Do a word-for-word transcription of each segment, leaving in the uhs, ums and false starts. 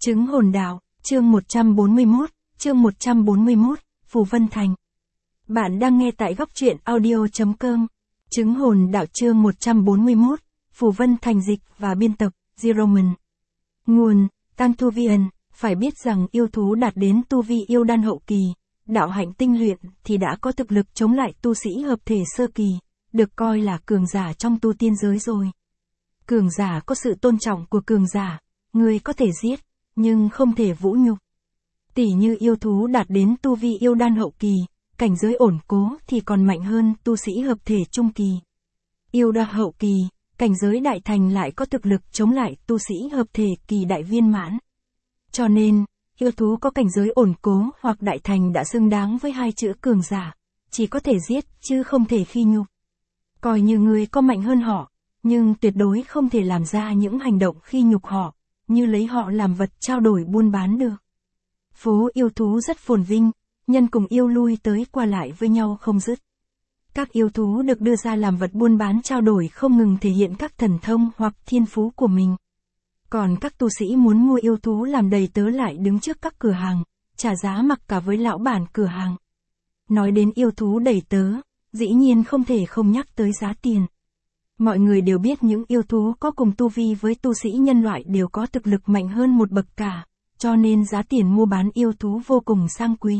Chứng hồn đạo, chương một trăm bốn mươi mốt, chương một trăm bốn mươi mốt, Phù Vân Thành. Bạn đang nghe tại góc truyện audio chấm com. Chứng hồn đạo chương một trăm bốn mươi mốt, Phù Vân Thành dịch và biên tập, Zeroman. Nguồn, Tantuvian, phải biết rằng yêu thú đạt đến tu vi yêu đan hậu kỳ, đạo hạnh tinh luyện thì đã có thực lực chống lại tu sĩ hợp thể sơ kỳ, được coi là cường giả trong tu tiên giới rồi. Cường giả có sự tôn trọng của cường giả, người có thể giết, nhưng không thể vũ nhục. Tỷ như yêu thú đạt đến tu vi yêu đan hậu kỳ, cảnh giới ổn cố thì còn mạnh hơn tu sĩ hợp thể trung kỳ. Yêu đan hậu kỳ, cảnh giới đại thành lại có thực lực chống lại tu sĩ hợp thể kỳ đại viên mãn. Cho nên, yêu thú có cảnh giới ổn cố hoặc đại thành đã xứng đáng với hai chữ cường giả, chỉ có thể giết chứ không thể khi nhục. Coi như người có mạnh hơn họ, nhưng tuyệt đối không thể làm ra những hành động khi nhục họ, như lấy họ làm vật trao đổi buôn bán được. Phố yêu thú rất phồn vinh, nhân cùng yêu lui tới qua lại với nhau không dứt. Các yêu thú được đưa ra làm vật buôn bán trao đổi không ngừng thể hiện các thần thông hoặc thiên phú của mình. Còn các tu sĩ muốn mua yêu thú làm đầy tớ lại đứng trước các cửa hàng, trả giá mặc cả với lão bản cửa hàng. Nói đến yêu thú đầy tớ, dĩ nhiên không thể không nhắc tới giá tiền. Mọi người đều biết những yêu thú có cùng tu vi với tu sĩ nhân loại đều có thực lực mạnh hơn một bậc cả, cho nên giá tiền mua bán yêu thú vô cùng sang quý.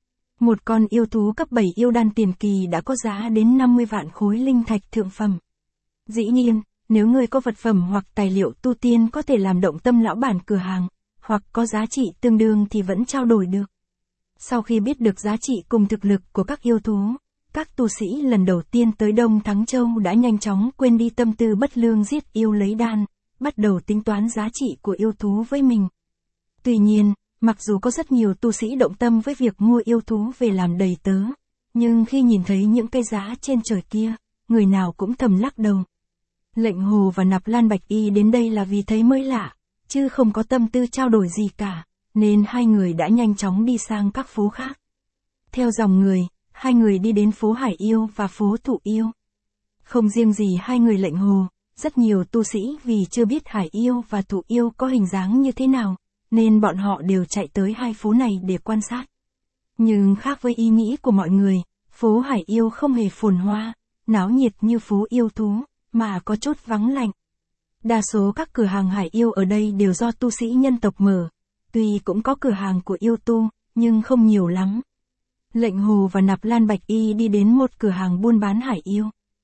Một con yêu thú cấp bảy yêu đan tiền kỳ đã có giá đến năm mươi vạn khối linh thạch thượng phẩm. Dĩ nhiên, nếu người có vật phẩm hoặc tài liệu tu tiên có thể làm động tâm lão bản cửa hàng, hoặc có giá trị tương đương thì vẫn trao đổi được. Sau khi biết được giá trị cùng thực lực của các yêu thú, các tu sĩ lần đầu tiên tới Đông Thắng Châu đã nhanh chóng quên đi tâm tư bất lương giết yêu lấy đan, bắt đầu tính toán giá trị của yêu thú với mình. Tuy nhiên, mặc dù có rất nhiều tu sĩ động tâm với việc mua yêu thú về làm đầy tớ, nhưng khi nhìn thấy những cây giá trên trời kia, người nào cũng thầm lắc đầu. Lệnh Hồ và Nạp Lan Bạch Y đến đây là vì thấy mới lạ, chứ không có tâm tư trao đổi gì cả, nên hai người đã nhanh chóng đi sang các phố khác. Theo dòng người, hai người đi đến phố Hải Yêu và phố Thụ Yêu. Không riêng gì hai người Lệnh Hồ, rất nhiều tu sĩ vì chưa biết Hải Yêu và Thụ Yêu có hình dáng như thế nào, nên bọn họ đều chạy tới hai phố này để quan sát. Nhưng khác với ý nghĩ của mọi người, phố Hải Yêu không hề phồn hoa, náo nhiệt như phố yêu thú, mà có chút vắng lạnh. Đa số các cửa hàng Hải Yêu ở đây đều do tu sĩ nhân tộc mở, tuy cũng có cửa hàng của yêu tu, nhưng không nhiều lắm. Lệnh Hồ và Nạp Lan Bạch Y đi đến một cửa hàng buôn bán Hải Yêu.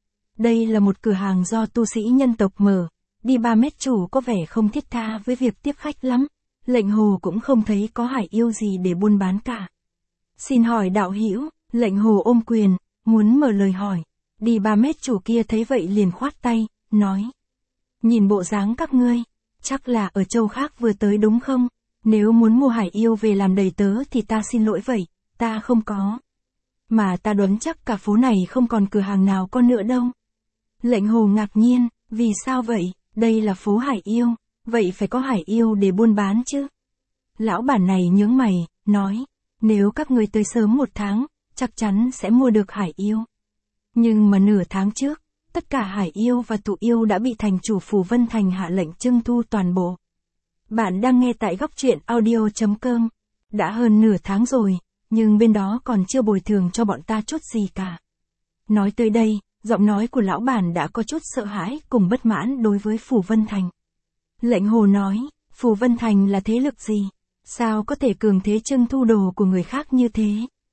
Đây là một cửa hàng do tu sĩ nhân tộc mở, đi ba mét chủ có vẻ không thiết tha với việc tiếp khách lắm. Lệnh Hồ cũng không thấy có Hải Yêu gì để buôn bán cả. Xin hỏi đạo hữu, Lệnh Hồ ôm quyền, muốn mở lời hỏi. Đi ba mét chủ kia thấy vậy liền khoát tay, nói. Nhìn bộ dáng các ngươi, chắc là ở châu khác vừa tới đúng không? Nếu muốn mua Hải Yêu về làm đầy tớ thì ta xin lỗi vậy, ta không có. Mà ta đoán chắc cả phố này không còn cửa hàng nào có nữa đâu. Lệnh Hồ ngạc nhiên, vì sao vậy? Đây là phố Hải Yêu, vậy phải có Hải Yêu để buôn bán chứ? Lão bản này nhướng mày, nói, nếu các ngươi tới sớm một tháng, chắc chắn sẽ mua được Hải Yêu. Nhưng mà nửa tháng trước, tất cả Hải Yêu và Thụ Yêu đã bị thành chủ Phù Vân Thành hạ lệnh trưng thu toàn bộ. Bạn đang nghe tại góc truyện audio chấm com. Đã hơn nửa tháng rồi, nhưng bên đó còn chưa bồi thường cho bọn ta chút gì cả. Nói tới đây, giọng nói của lão bản đã có chút sợ hãi cùng bất mãn đối với Phù Vân Thành. Lệnh Hồ nói, Phù Vân Thành là thế lực gì? Sao có thể cường thế trưng thu đồ của người khác như thế?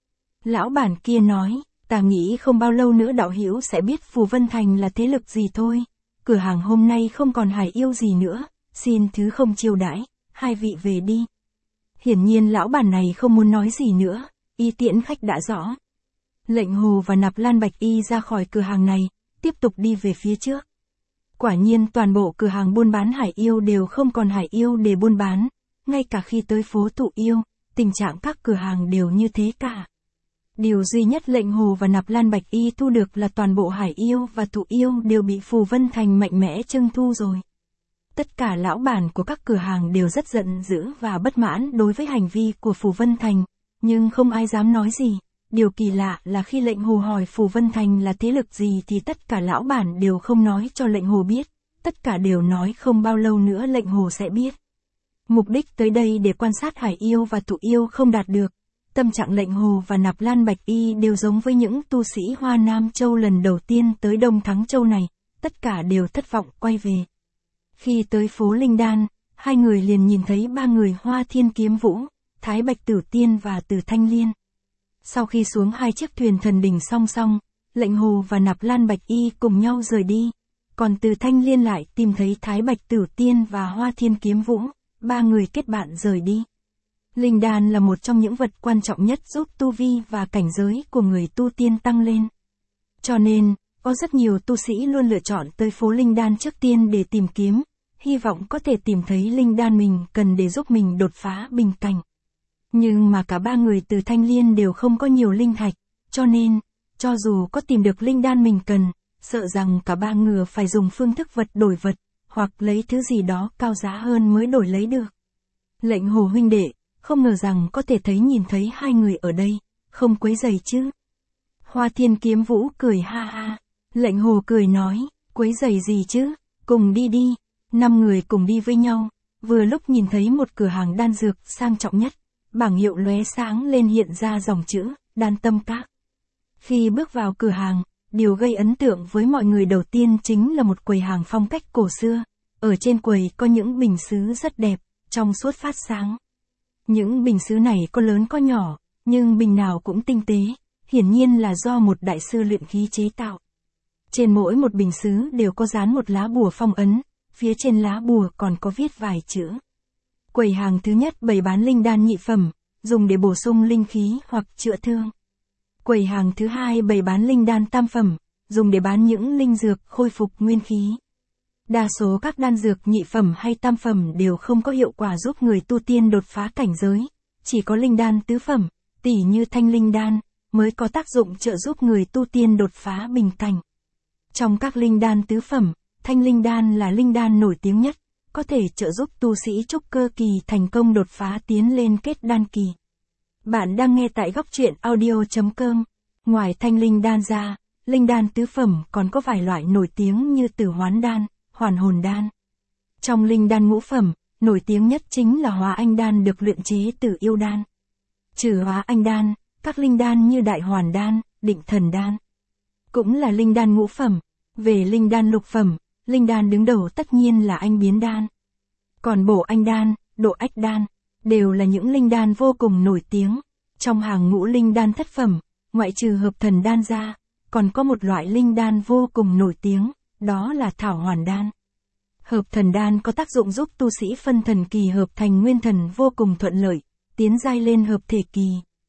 Lão bản kia nói, ta nghĩ không bao lâu nữa đạo hữu sẽ biết Phù Vân Thành là thế lực gì thôi. Cửa hàng hôm nay không còn Hải Yêu gì nữa, xin thứ không chiêu đãi, hai vị về đi. Hiển nhiên lão bản này không muốn nói gì nữa, y tiễn khách đã rõ. Lệnh Hồ và Nạp Lan Bạch Y ra khỏi cửa hàng này, tiếp tục đi về phía trước. Quả nhiên toàn bộ cửa hàng buôn bán Hải Yêu đều không còn Hải Yêu để buôn bán, ngay cả khi tới phố Thụ Yêu, tình trạng các cửa hàng đều như thế cả. Điều duy nhất Lệnh Hồ và Nạp Lan Bạch Y thu được là toàn bộ Hải Yêu và Thụ Yêu đều bị Phù Vân Thành mạnh mẽ trưng thu rồi. Tất cả lão bản của các cửa hàng đều rất giận dữ và bất mãn đối với hành vi của Phù Vân Thành, nhưng không ai dám nói gì. Điều kỳ lạ là khi Lệnh Hồ hỏi Phù Vân Thành là thế lực gì thì tất cả lão bản đều không nói cho Lệnh Hồ biết, tất cả đều nói không bao lâu nữa Lệnh Hồ sẽ biết. Mục đích tới đây để quan sát Hải Yêu và Thụ Yêu không đạt được. Tâm trạng Lệnh Hồ và Nạp Lan Bạch Y đều giống với những tu sĩ Hoa Nam Châu lần đầu tiên tới Đông Thắng Châu này, tất cả đều thất vọng quay về. Khi tới phố Linh Đan, hai người liền nhìn thấy ba người Hoa Thiên Kiếm Vũ, Thái Bạch Tử Tiên và Từ Thanh Liên. Sau khi xuống hai chiếc thuyền thần đình song song, Lệnh Hồ và Nạp Lan Bạch Y cùng nhau rời đi, còn Từ Thanh Liên lại tìm thấy Thái Bạch Tử Tiên và Hoa Thiên Kiếm Vũ, ba người kết bạn rời đi. Linh đan là một trong những vật quan trọng nhất giúp tu vi và cảnh giới của người tu tiên tăng lên. Cho nên, có rất nhiều tu sĩ luôn lựa chọn tới phố Linh Đan trước tiên để tìm kiếm, hy vọng có thể tìm thấy linh đan mình cần để giúp mình đột phá bình cảnh. Nhưng mà cả ba người Từ Thanh Liên đều không có nhiều linh thạch, cho nên, cho dù có tìm được linh đan mình cần, sợ rằng cả ba người phải dùng phương thức vật đổi vật, hoặc lấy thứ gì đó cao giá hơn mới đổi lấy được. Lệnh Hồ huynh đệ, không ngờ rằng có thể thấy nhìn thấy hai người ở đây, không quấy rầy chứ. Hoa Thiên Kiếm Vũ cười ha ha. Lệnh Hồ cười nói, quấy rầy gì chứ, cùng đi đi. Năm người cùng đi với nhau, vừa lúc nhìn thấy một cửa hàng đan dược sang trọng nhất, bảng hiệu lóe sáng lên hiện ra dòng chữ, Đan Tâm Các. Khi bước vào cửa hàng, điều gây ấn tượng với mọi người đầu tiên chính là một quầy hàng phong cách cổ xưa, ở trên quầy có những bình sứ rất đẹp, trong suốt phát sáng. Những bình sứ này có lớn có nhỏ, nhưng bình nào cũng tinh tế, hiển nhiên là do một đại sư luyện khí chế tạo. Trên mỗi một bình sứ đều có dán một lá bùa phong ấn, phía trên lá bùa còn có viết vài chữ. Quầy hàng thứ nhất bày bán linh đan nhị phẩm, dùng để bổ sung linh khí hoặc chữa thương. Quầy hàng thứ hai bày bán linh đan tam phẩm, dùng để bán những linh dược khôi phục nguyên khí. Đa số các đan dược nhị phẩm hay tam phẩm đều không có hiệu quả giúp người tu tiên đột phá cảnh giới, chỉ có linh đan tứ phẩm, tỉ như thanh linh đan, mới có tác dụng trợ giúp người tu tiên đột phá bình cảnh. Trong các linh đan tứ phẩm, thanh linh đan là linh đan nổi tiếng nhất, có thể trợ giúp tu sĩ trúc cơ kỳ thành công đột phá tiến lên kết đan kỳ. Bạn đang nghe tại góc truyện audio chấm com. Ngoài thanh linh đan ra, linh đan tứ phẩm còn có vài loại nổi tiếng như Tử Hoán đan, Hoàn Hồn đan. Trong linh đan ngũ phẩm, nổi tiếng nhất chính là Hóa Anh đan được luyện chế từ yêu đan. Trừ Hóa Anh đan, các linh đan như Đại Hoàn đan, Định Thần đan cũng là linh đan ngũ phẩm. Về linh đan lục phẩm, linh đan đứng đầu tất nhiên là Anh Biến đan. Còn Bổ Anh đan, Độ Ách đan đều là những linh đan vô cùng nổi tiếng. Trong hàng ngũ linh đan thất phẩm, ngoại trừ Hợp Thần đan ra, còn có một loại linh đan vô cùng nổi tiếng, đó là Thảo Hoàn đan. Hợp Thần đan có tác dụng giúp tu sĩ phân thần kỳ hợp thành nguyên thần vô cùng thuận lợi, tiến giai lên hợp thể kỳ.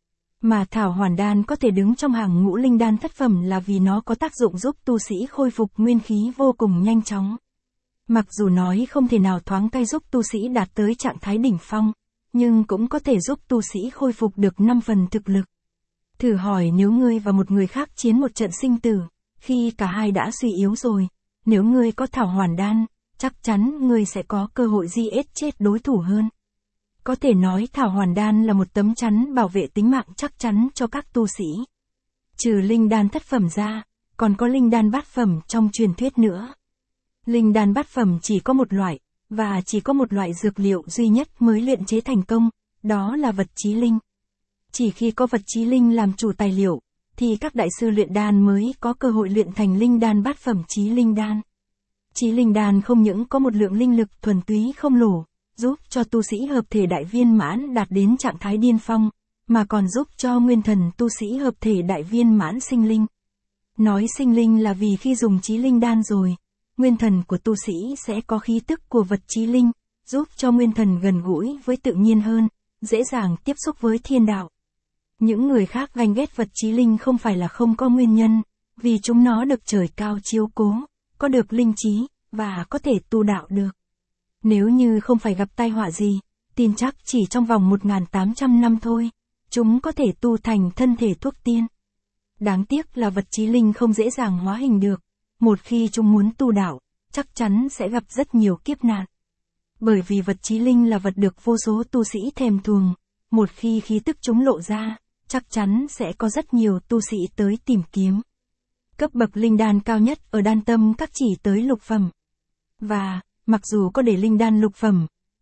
Mà Thảo Hoàn đan có thể đứng trong hàng ngũ linh đan thất phẩm là vì nó có tác dụng giúp tu sĩ khôi phục nguyên khí vô cùng nhanh chóng. Mặc dù nói không thể nào thoáng tay giúp tu sĩ đạt tới trạng thái đỉnh phong, nhưng cũng có thể giúp tu sĩ khôi phục được năm phần thực lực. Thử hỏi nếu ngươi và một người khác chiến một trận sinh tử, khi cả hai đã suy yếu rồi, nếu ngươi có Thảo Hoàn đan, chắc chắn ngươi sẽ có cơ hội giết chết đối thủ hơn. Có thể nói Thảo Hoàn đan là một tấm chắn bảo vệ tính mạng chắc chắn cho các tu sĩ. Trừ linh đan thất phẩm ra, còn có linh đan bát phẩm trong truyền thuyết nữa. Linh đan bát phẩm chỉ có một loại, và chỉ có một loại dược liệu duy nhất mới luyện chế thành công, đó là vật chí linh. Chỉ khi có vật chí linh làm chủ tài liệu, thì các đại sư luyện đan mới có cơ hội luyện thành linh đan bát phẩm chí linh đan. Chí linh đan không những có một lượng linh lực thuần túy không lỗ, giúp cho tu sĩ hợp thể đại viên mãn đạt đến trạng thái điên phong, mà còn giúp cho nguyên thần tu sĩ hợp thể đại viên mãn sinh linh. Nói sinh linh là vì khi dùng chí linh đan rồi, nguyên thần của tu sĩ sẽ có khí tức của vật chí linh, giúp cho nguyên thần gần gũi với tự nhiên hơn, dễ dàng tiếp xúc với thiên đạo. Những người khác ganh ghét vật chí linh không phải là không có nguyên nhân, vì chúng nó được trời cao chiếu cố, có được linh trí, và có thể tu đạo được. Nếu như không phải gặp tai họa gì, tin chắc chỉ trong vòng một nghìn tám trăm năm thôi, chúng có thể tu thành thân thể thuốc tiên. Đáng tiếc là vật chí linh không dễ dàng hóa hình được, một khi chúng muốn tu đạo, chắc chắn sẽ gặp rất nhiều kiếp nạn. Bởi vì vật chí linh là vật được vô số tu sĩ thèm thuồng, một khi khí tức chúng lộ ra, chắc chắn sẽ có rất nhiều tu sĩ tới tìm kiếm. Cấp bậc linh đan cao nhất ở Đan Tâm Các chỉ tới lục phẩm. Và, mặc dù có để linh đan lục phẩm,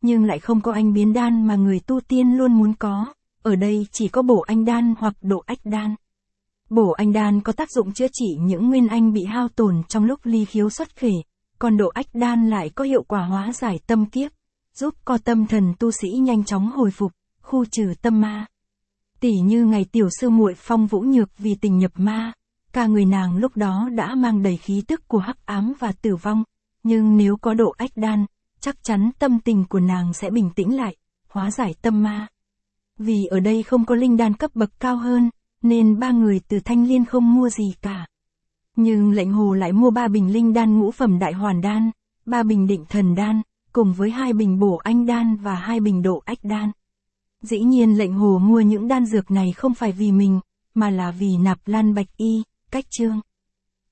nhưng lại không có anh biến đan mà người tu tiên luôn muốn có, ở đây chỉ có bổ anh đan hoặc độ ách đan. Bổ anh đan có tác dụng chữa trị những nguyên anh bị hao tổn trong lúc ly khiếu xuất khể, còn độ ách đan lại có hiệu quả hóa giải tâm kiếp, giúp co tâm thần tu sĩ nhanh chóng hồi phục, khu trừ tâm ma. Tỉ như ngày tiểu sư muội Phong Vũ Nhược vì tình nhập ma, cả người nàng lúc đó đã mang đầy khí tức của hắc ám và tử vong, nhưng nếu có độ ách đan, chắc chắn tâm tình của nàng sẽ bình tĩnh lại, hóa giải tâm ma. Vì ở đây không có linh đan cấp bậc cao hơn, nên ba người từ Thanh Liên không mua gì cả. Nhưng Lệnh Hồ lại mua ba bình linh đan ngũ phẩm đại hoàn đan, ba bình định thần đan, cùng với hai bình bổ anh đan và hai bình độ ách đan. Dĩ nhiên Lệnh Hồ mua những đan dược này không phải vì mình, mà là vì Nạp Lan Bạch Y, Cách Trương.